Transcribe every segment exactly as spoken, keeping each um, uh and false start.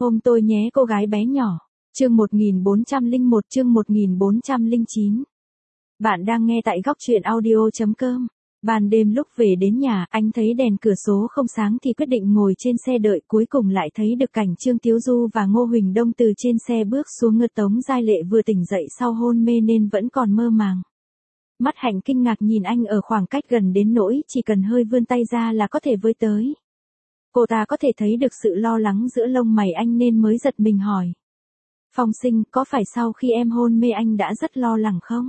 Ôm tôi nhé cô gái bé nhỏ. Chương một nghìn bốn trăm lẻ một chương một nghìn bốn trăm lẻ chín. Bạn đang nghe tại góc truyện audio chấm com. Ban đêm lúc về đến nhà, anh thấy đèn cửa sổ không sáng thì quyết định ngồi trên xe đợi, cuối cùng lại thấy được cảnh Trương Tiếu Du và Ngô Huỳnh Đông từ trên xe bước xuống. Ngơ Tống Giai Lệ vừa tỉnh dậy sau hôn mê nên vẫn còn mơ màng. Mắt Hạnh kinh ngạc nhìn anh ở khoảng cách gần đến nỗi chỉ cần hơi vươn tay ra là có thể với tới. Cô ta có thể thấy được sự lo lắng giữa lông mày anh nên mới giật mình hỏi. Phong Sinh, có phải sau khi em hôn mê anh đã rất lo lắng không?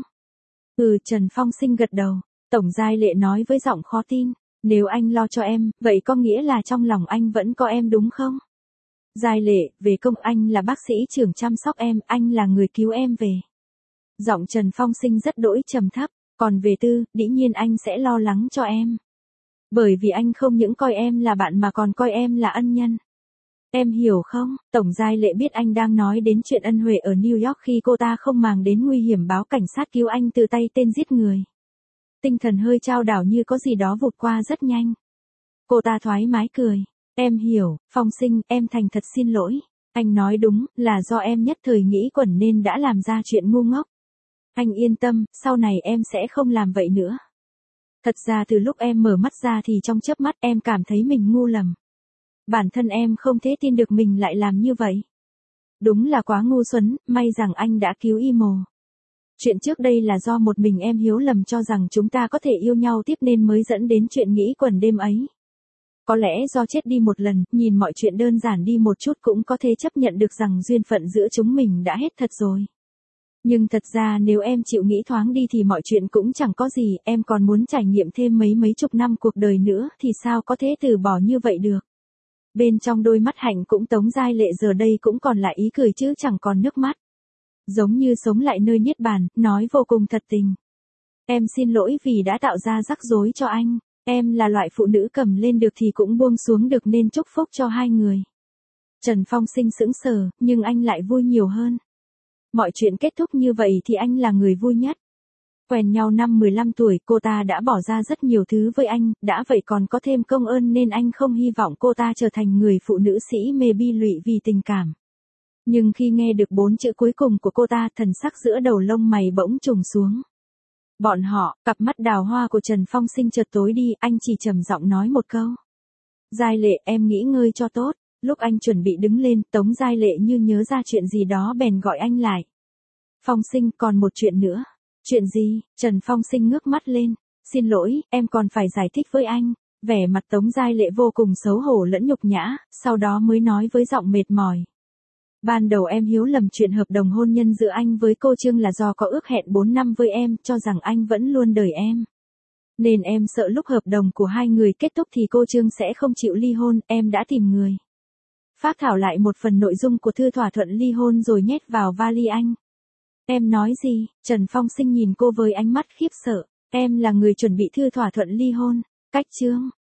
Ừ, Trần Phong Sinh gật đầu. Tổng Giai Lệ nói với giọng khó tin. Nếu anh lo cho em, vậy có nghĩa là trong lòng anh vẫn có em đúng không? Giai Lệ, về công anh là bác sĩ trưởng chăm sóc em, anh là người cứu em về. Giọng Trần Phong Sinh rất đỗi trầm thấp. Còn về tư, dĩ nhiên anh sẽ lo lắng cho em. Bởi vì anh không những coi em là bạn mà còn coi em là ân nhân. Em hiểu không? Tổng Giai Lệ biết anh đang nói đến chuyện ân huệ ở New York khi cô ta không màng đến nguy hiểm báo cảnh sát cứu anh từ tay tên giết người. Tinh thần hơi chao đảo như có gì đó vụt qua rất nhanh. Cô ta thoải mái cười. Em hiểu, Phong Sinh, em thành thật xin lỗi. Anh nói đúng, là do em nhất thời nghĩ quẩn nên đã làm ra chuyện ngu ngốc. Anh yên tâm, sau này em sẽ không làm vậy nữa. Thật ra từ lúc em mở mắt ra thì trong chớp mắt em cảm thấy mình ngu lầm. Bản thân em không thể tin được mình lại làm như vậy. Đúng là quá ngu xuẩn, may rằng anh đã cứu Imo. Chuyện trước đây là do một mình em hiếu lầm cho rằng chúng ta có thể yêu nhau tiếp nên mới dẫn đến chuyện nghĩ quẩn đêm ấy. Có lẽ do chết đi một lần, nhìn mọi chuyện đơn giản đi một chút cũng có thể chấp nhận được rằng duyên phận giữa chúng mình đã hết thật rồi. Nhưng thật ra nếu em chịu nghĩ thoáng đi thì mọi chuyện cũng chẳng có gì, em còn muốn trải nghiệm thêm mấy mấy chục năm cuộc đời nữa thì sao có thể từ bỏ như vậy được. Bên trong đôi mắt Hạnh cũng Tống Giai Lệ giờ đây cũng còn lại ý cười chứ chẳng còn nước mắt. Giống như sống lại nơi niết bàn, nói vô cùng thật tình. Em xin lỗi vì đã tạo ra rắc rối cho anh, em là loại phụ nữ cầm lên được thì cũng buông xuống được nên chúc phúc cho hai người. Trần Phong Sinh sững sờ, nhưng anh lại vui nhiều hơn. Mọi chuyện kết thúc như vậy thì anh là người vui nhất. Quen nhau năm mười lăm tuổi cô ta đã bỏ ra rất nhiều thứ với anh, đã vậy còn có thêm công ơn nên anh không hy vọng cô ta trở thành người phụ nữ sĩ mê bi lụy vì tình cảm. Nhưng khi nghe được bốn chữ cuối cùng của cô ta, thần sắc giữa đầu lông mày bỗng trùng xuống. Bọn họ, cặp mắt đào hoa của Trần Phong Sinh chợt tối đi, anh chỉ trầm giọng nói một câu. Giai Lệ, em nghỉ ngơi cho tốt. Lúc anh chuẩn bị đứng lên, Tống Giai Lệ như nhớ ra chuyện gì đó bèn gọi anh lại. Phong Sinh, còn một chuyện nữa. Chuyện gì? Trần Phong Sinh ngước mắt lên. Xin lỗi, em còn phải giải thích với anh. Vẻ mặt Tống Giai Lệ vô cùng xấu hổ lẫn nhục nhã, sau đó mới nói với giọng mệt mỏi. Ban đầu em hiếu lầm chuyện hợp đồng hôn nhân giữa anh với cô Trương là do có ước hẹn bốn năm với em, cho rằng anh vẫn luôn đợi em. Nên em sợ lúc hợp đồng của hai người kết thúc thì cô Trương sẽ không chịu ly hôn, em đã tìm người phác thảo lại một phần nội dung của thư thỏa thuận ly hôn rồi nhét vào vali anh. Em nói gì? Trần Phong Sinh nhìn cô với ánh mắt khiếp sợ. Em là người chuẩn bị thư thỏa thuận ly hôn. Cách Trương,